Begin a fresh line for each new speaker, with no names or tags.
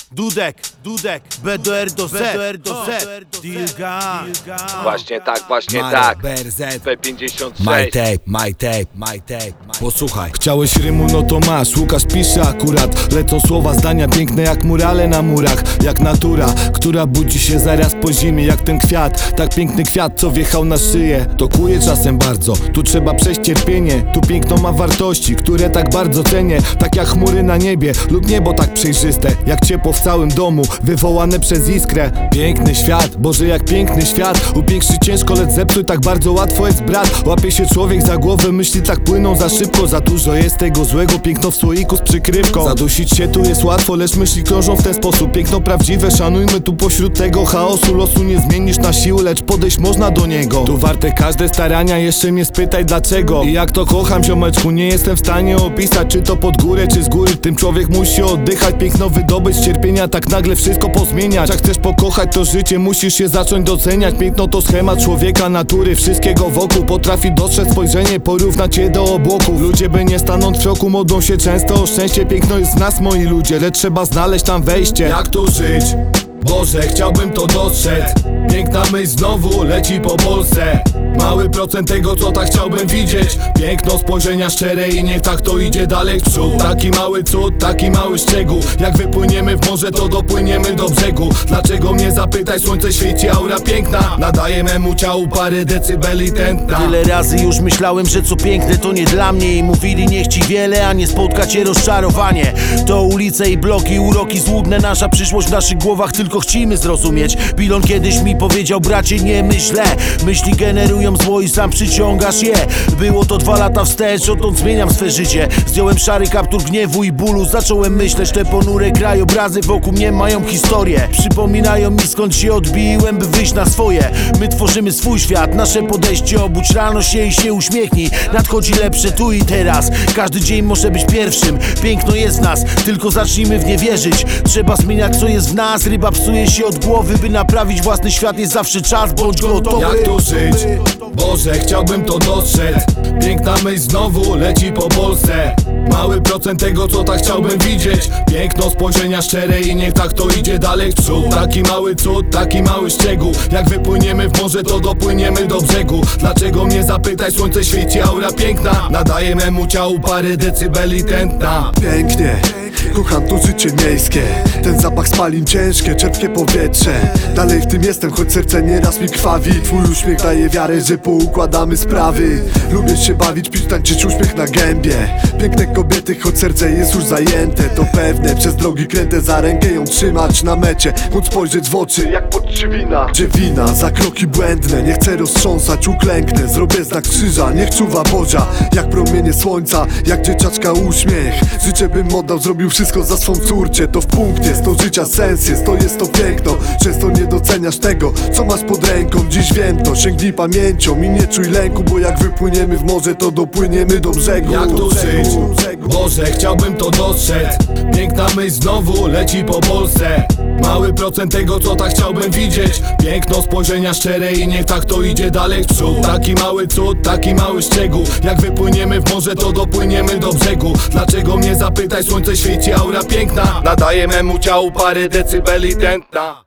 Dudek, BDR do Z, Dilga.
Właśnie tak, P56.
My tape. Posłuchaj, chciałeś rymu, no to masz. Łukasz pisze akurat. Lecą słowa, zdania piękne jak murale na murach. Jak natura, która budzi się zaraz po zimie. Jak ten kwiat, tak piękny kwiat, co wjechał na szyję. To kuje czasem bardzo, tu trzeba przejść cierpienie. Tu piękno ma wartości, które tak bardzo cenię. Tak jak chmury na niebie lub niebo tak przejrzyste. Jak ciepło w całym domu, wywołane przez iskrę. Piękny świat, Boże jak piękny świat. Upiększy ciężko, lecz zepsuj tak bardzo łatwo jest brat. Łapie się człowiek za głowę, myśli tak płyną za szybko. Za dużo jest tego złego, piękno w słoiku z przykrywką. Zadusić się tu jest łatwo, lecz myśli krążą w ten sposób. Piękno prawdziwe szanujmy tu pośród tego chaosu. Losu nie zmienisz na siłę, lecz podejść można do niego. Tu warte każde starania, jeszcze mnie spytaj dlaczego. I jak to kocham, ziomeczku, nie jestem w stanie opisać. Czy to pod górę, czy z góry, tym człowiek musi oddychać. Piękno wydobyć z cierpienia, tak nagle wszystko pozmieniać. Jak chcesz pokochać to życie, musisz się zacząć doceniać. Piękno to schemat człowieka, natury, wszystkiego wokół. Potrafi dostrzec spojrzenie, porównać je do obłoków. Ludzie by nie stanąć w szoku, modlą się często o szczęście. Piękno jest w nas, moi ludzie, lecz trzeba znaleźć tam wejście. Jak tu żyć? Boże, chciałbym to dostrzec. Piękna myśl znowu leci po Polsce. Mały procent tego, co tak chciałbym widzieć. Piękno spojrzenia szczere i niech tak to idzie dalej w przód. Taki mały cud, taki mały szczegół. Jak wypłyniemy w morze, to dopłyniemy do brzegu. Dlaczego mnie zapytaj, słońce świeci, aura piękna. Nadaje memu ciału parę decybeli tętna.
Tyle razy już myślałem, że co piękne to nie dla mnie. I mówili niech ci wiele, a nie spotka cię rozczarowanie. To ulice i bloki, uroki złudne. Nasza przyszłość w naszych głowach, tylko chcimy zrozumieć. Bilon kiedyś mi powiedział, bracie nie myślę. Myśli generują zło i sam przyciągasz je. Było to 2 lata wstecz, odtąd zmieniam swe życie. Zdjąłem szary kaptur gniewu i bólu. Zacząłem myśleć, te ponure krajobrazy wokół mnie mają historię. Przypominają mi skąd się odbiłem, by wyjść na swoje. My tworzymy swój świat, nasze podejście. Obudź rano się i się uśmiechnij. Nadchodzi lepsze tu i teraz. Każdy dzień może być pierwszym. Piękno jest w nas, tylko zacznijmy w nie wierzyć. Trzeba zmieniać co jest w nas. Ryba psuje się od głowy, by naprawić własny świat. Jest zawsze czas, bądź gotowy.
Jak tu żyć? Boże, chciałbym to dostrzec. Piękna myśl znowu leci po Polsce. Mały procent tego, co tak chciałbym widzieć. Piękno spojrzenia szczere i niech tak to idzie dalej w przód. Taki mały cud, taki mały szczegół. Jak wypłyniemy w morze, to dopłyniemy do brzegu. Dlaczego mnie zapytaj, słońce świeci, aura piękna. Nadaje memu ciału parę decybeli tętna.
Pięknie, kocham to życie miejskie. Ten zapach spalin ciężkie, czerpkie powietrze. Dalej w tym jestem, choć serce nieraz mi krwawi. Twój uśmiech daje wiarę, że poukładamy sprawy. Lubię się bawić, pić, tańczyć, uśmiech na gębie. Piękne kobiety, choć serce jest już zajęte. To pewne, przez drogi kręte, za rękę ją trzymać na mecie. Móc spojrzeć w oczy, jak podciewina. Dziewina, za kroki błędne, nie chcę roztrząsać, uklęknę. Zrobię znak krzyża, niech czuwa Boża. Jak promienie słońca, jak dzieciaczka uśmiech. Życzę bym oddał, zrobił wszystko za swą córcie. To w punkt jest, to życia sens jest, to jest to piękno. Często nie doceniasz tego, co masz pod ręką. Dziś wiem to, sięgnij pamięcią i nie czuj lęku. Bo jak wypłyniemy w morze, to dopłyniemy do brzegu.
Jak tu żyć? Boże, chciałbym to dostrzec. Piękna myśl znowu leci po Polsce. Mały procent tego, co tak chciałbym widzieć. Piękno spojrzenia szczere i niech tak to idzie dalej w przód. Taki mały cud, taki mały szczegół. Jak wypłyniemy w morze, to dopłyniemy do brzegu. Dlaczego mnie zapytaj, słońce świeci, aura piękna. Nadaje memu ciału parę decybeli tętna.